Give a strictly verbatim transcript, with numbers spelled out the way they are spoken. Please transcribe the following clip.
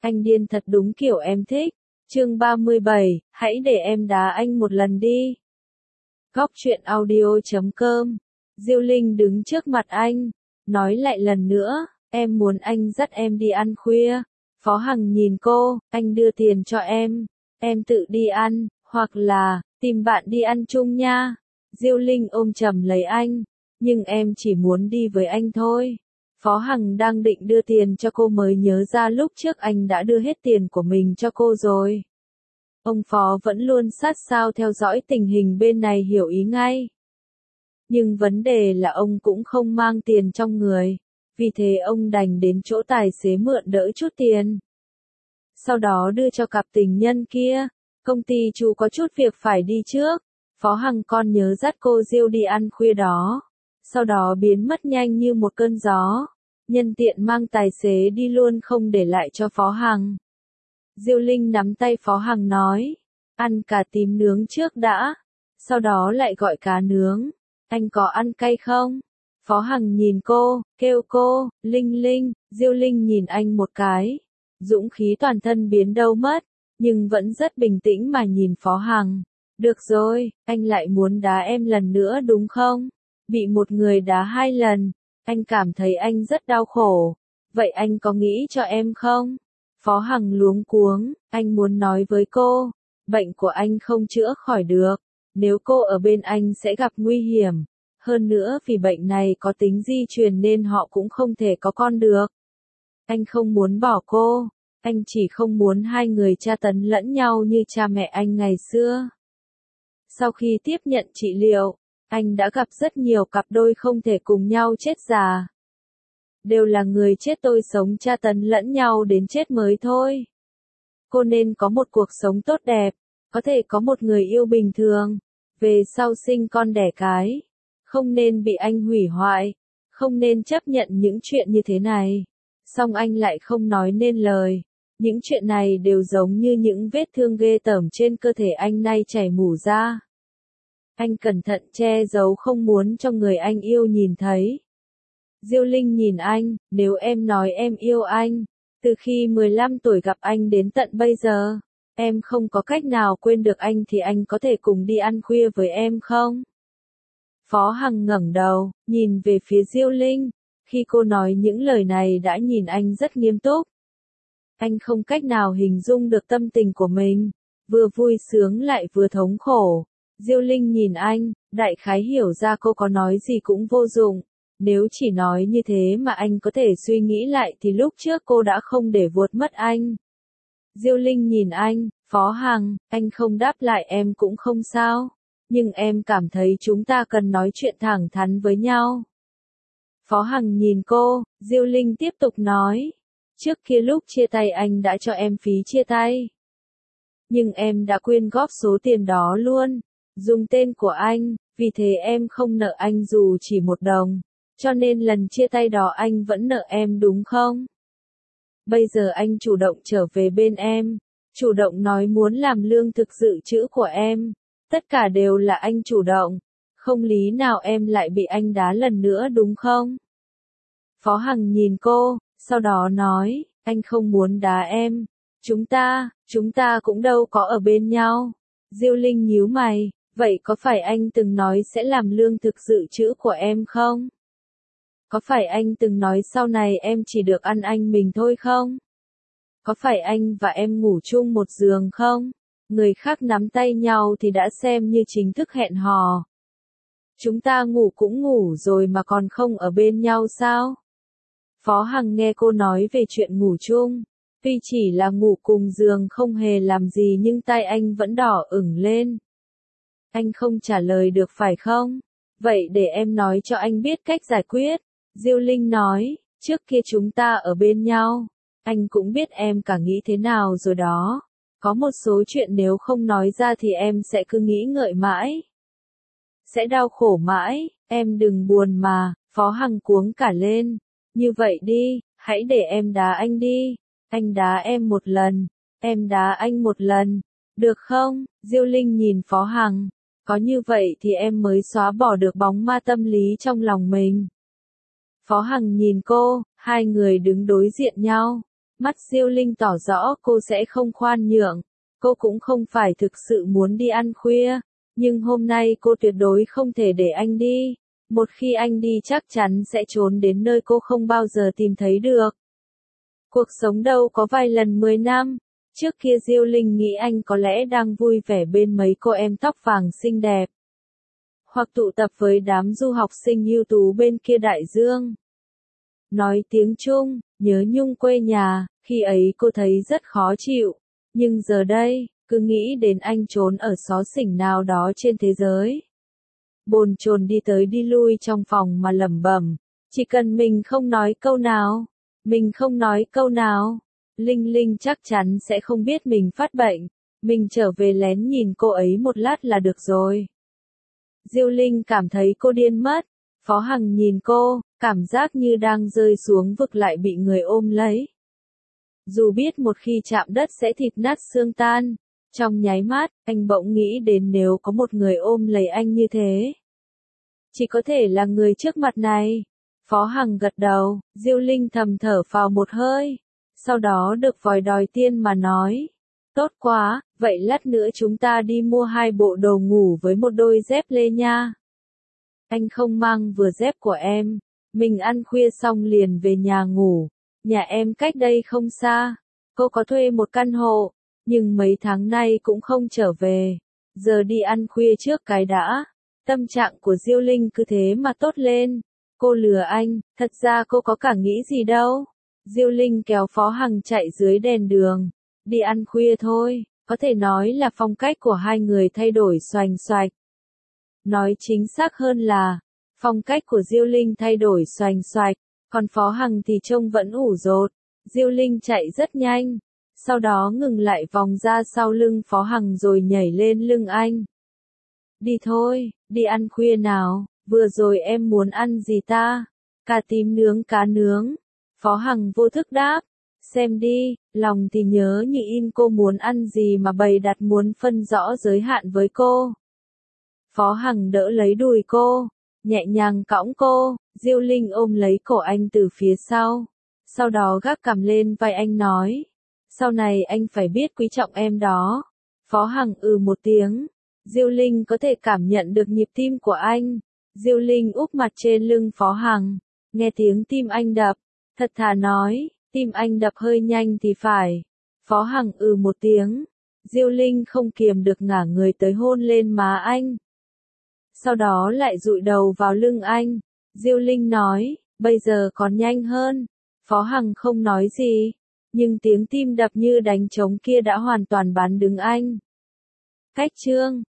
Anh điên thật đúng kiểu em thích. Chương ba mươi bảy, hãy để em đá anh một lần đi. Góc truyện audio chấm com. Diêu Linh đứng trước mặt anh, nói lại lần nữa, em muốn anh dắt em đi ăn khuya. Phó Hằng nhìn cô, anh đưa tiền cho em, em tự đi ăn, hoặc là, tìm bạn đi ăn chung nha. Diêu Linh ôm chầm lấy anh, nhưng em chỉ muốn đi với anh thôi. Phó Hằng đang định đưa tiền cho cô mới nhớ ra lúc trước anh đã đưa hết tiền của mình cho cô rồi. Ông Phó vẫn luôn sát sao theo dõi tình hình bên này hiểu ý ngay. Nhưng vấn đề là ông cũng không mang tiền trong người, vì thế ông đành đến chỗ tài xế mượn đỡ chút tiền. Sau đó đưa cho cặp tình nhân kia, công ty chú có chút việc phải đi trước, Phó Hằng con nhớ dắt cô Diêu đi ăn khuya đó, sau đó biến mất nhanh như một cơn gió, nhân tiện mang tài xế đi luôn không để lại cho Phó Hằng. Diêu Linh nắm tay Phó Hằng nói, ăn cà tím nướng trước đã, sau đó lại gọi cá nướng, anh có ăn cay không? Phó Hằng nhìn cô, kêu cô, Linh Linh, Diêu Linh nhìn anh một cái, dũng khí toàn thân biến đâu mất, nhưng vẫn rất bình tĩnh mà nhìn Phó Hằng. Được rồi, anh lại muốn đá em lần nữa đúng không? Bị một người đá hai lần, anh cảm thấy anh rất đau khổ, vậy anh có nghĩ cho em không? Phó Hằng luống cuống, anh muốn nói với cô, bệnh của anh không chữa khỏi được, nếu cô ở bên anh sẽ gặp nguy hiểm, hơn nữa vì bệnh này có tính di truyền nên họ cũng không thể có con được. Anh không muốn bỏ cô, anh chỉ không muốn hai người tra tấn lẫn nhau như cha mẹ anh ngày xưa. Sau khi tiếp nhận trị liệu, anh đã gặp rất nhiều cặp đôi không thể cùng nhau chết già. Đều là người chết tôi sống tra tấn lẫn nhau đến chết mới thôi. Cô nên có một cuộc sống tốt đẹp, có thể có một người yêu bình thường, về sau sinh con đẻ cái, không nên bị anh hủy hoại, không nên chấp nhận những chuyện như thế này. Song anh lại không nói nên lời, những chuyện này đều giống như những vết thương ghê tởm trên cơ thể anh nay chảy mủ ra. Anh cẩn thận che giấu không muốn cho người anh yêu nhìn thấy. Diêu Linh nhìn anh, nếu em nói em yêu anh, từ khi mười lăm tuổi gặp anh đến tận bây giờ, em không có cách nào quên được anh thì anh có thể cùng đi ăn khuya với em không? Phó Hằng ngẩng đầu, nhìn về phía Diêu Linh, khi cô nói những lời này đã nhìn anh rất nghiêm túc. Anh không cách nào hình dung được tâm tình của mình, vừa vui sướng lại vừa thống khổ. Diêu Linh nhìn anh, đại khái hiểu ra cô có nói gì cũng vô dụng. Nếu chỉ nói như thế mà anh có thể suy nghĩ lại thì lúc trước cô đã không để vuột mất anh. Diêu Linh nhìn anh, Phó Hằng, anh không đáp lại em cũng không sao, nhưng em cảm thấy chúng ta cần nói chuyện thẳng thắn với nhau. Phó Hằng nhìn cô, Diêu Linh tiếp tục nói, trước kia lúc chia tay anh đã cho em phí chia tay. Nhưng em đã quyên góp số tiền đó luôn, dùng tên của anh, vì thế em không nợ anh dù chỉ một đồng. Cho nên lần chia tay đó anh vẫn nợ em đúng không? Bây giờ anh chủ động trở về bên em, chủ động nói muốn làm lương thực dự trữ của em, tất cả đều là anh chủ động, không lý nào em lại bị anh đá lần nữa đúng không? Phó Hằng nhìn cô, sau đó nói, anh không muốn đá em, chúng ta, chúng ta cũng đâu có ở bên nhau. Diêu Linh nhíu mày, vậy có phải anh từng nói sẽ làm lương thực dự trữ của em không? Có phải anh từng nói sau này em chỉ được ăn anh mình thôi không? Có phải anh và em ngủ chung một giường không? Người khác nắm tay nhau thì đã xem như chính thức hẹn hò. Chúng ta ngủ cũng ngủ rồi mà còn không ở bên nhau sao? Phó Hằng nghe cô nói về chuyện ngủ chung, tuy chỉ là ngủ cùng giường không hề làm gì nhưng tay anh vẫn đỏ ửng lên. Anh không trả lời được phải không? Vậy để em nói cho anh biết cách giải quyết. Diêu Linh nói, trước kia chúng ta ở bên nhau, anh cũng biết em cả nghĩ thế nào rồi đó. Có một số chuyện nếu không nói ra thì em sẽ cứ nghĩ ngợi mãi. Sẽ đau khổ mãi, em đừng buồn mà, Phó Hằng cuống cả lên. Như vậy đi, hãy để em đá anh đi. Anh đá em một lần, em đá anh một lần. Được không? Diêu Linh nhìn Phó Hằng. Có như vậy thì em mới xóa bỏ được bóng ma tâm lý trong lòng mình. Phó Hằng nhìn cô, hai người đứng đối diện nhau, Mắt Diêu Linh tỏ rõ cô sẽ không khoan nhượng. Cô cũng không phải thực sự muốn đi ăn khuya, nhưng hôm nay cô tuyệt đối không thể để anh đi. Một khi anh đi chắc chắn sẽ trốn đến nơi cô không bao giờ tìm thấy được. Cuộc sống đâu có vài lần mười năm. Trước kia Diêu Linh nghĩ anh có lẽ đang vui vẻ bên mấy cô em tóc vàng xinh đẹp. Hoặc tụ tập với đám du học sinh ưu tú bên kia đại dương. Nói tiếng Trung, nhớ nhung quê nhà, khi ấy cô thấy rất khó chịu. Nhưng giờ đây, cứ nghĩ đến anh trốn ở xó xỉnh nào đó trên thế giới. Bồn chồn đi tới đi lui trong phòng mà lẩm bẩm, chỉ cần mình không nói câu nào, mình không nói câu nào, Linh Linh chắc chắn sẽ không biết mình phát bệnh, mình trở về lén nhìn cô ấy một lát là được rồi. Diêu Linh cảm thấy cô điên mất, Phó Hằng nhìn cô, cảm giác như đang rơi xuống vực lại bị người ôm lấy. Dù biết một khi chạm đất sẽ thịt nát xương tan, trong nháy mắt, anh bỗng nghĩ đến nếu có một người ôm lấy anh như thế. Chỉ có thể là người trước mặt này. Phó Hằng gật đầu, Diêu Linh thầm thở phào một hơi. Sau đó được vòi đòi tiên mà nói. Tốt quá, vậy lát nữa chúng ta đi mua hai bộ đồ ngủ với một đôi dép lê nha. Anh không mang vừa dép của em, mình ăn khuya xong liền về nhà ngủ. Nhà em cách đây không xa, cô có thuê một căn hộ, nhưng mấy tháng nay cũng không trở về. Giờ đi ăn khuya trước cái đã. Tâm trạng của Diêu Linh cứ thế mà tốt lên. Cô lừa anh, thật ra cô có cả nghĩ gì đâu. Diêu Linh kéo Phó Hằng chạy dưới đèn đường. Đi ăn khuya thôi, có thể nói là phong cách của hai người thay đổi xoành xoạch. Nói chính xác hơn là, phong cách của Diêu Linh thay đổi xoành xoạch, còn Phó Hằng thì trông vẫn ủ rột. Diêu Linh chạy rất nhanh, sau đó ngừng lại vòng ra sau lưng Phó Hằng rồi nhảy lên lưng anh. Đi thôi, đi ăn khuya nào, vừa rồi em muốn ăn gì ta? Cà tím nướng cá nướng. Phó Hằng vô thức đáp, xem đi, lòng thì nhớ như in cô muốn ăn gì mà bày đặt muốn phân rõ giới hạn với cô. Phó Hằng đỡ lấy đùi cô, nhẹ nhàng cõng cô, Diêu Linh ôm lấy cổ anh từ phía sau. Sau đó gác cằm lên vai anh nói, sau này anh phải biết quý trọng em đó. Phó Hằng ừ một tiếng. Diêu Linh có thể cảm nhận được nhịp tim của anh. Diêu Linh úp mặt trên lưng Phó Hằng, nghe tiếng tim anh đập, thật thà nói, tim anh đập hơi nhanh thì phải. Phó Hằng ừ một tiếng. Diêu Linh không kiềm được ngả người tới hôn lên má anh. Sau đó lại dụi đầu vào lưng anh. Diêu Linh nói, bây giờ còn nhanh hơn. Phó Hằng không nói gì, nhưng tiếng tim đập như đánh trống kia đã hoàn toàn bán đứng anh. Cách chương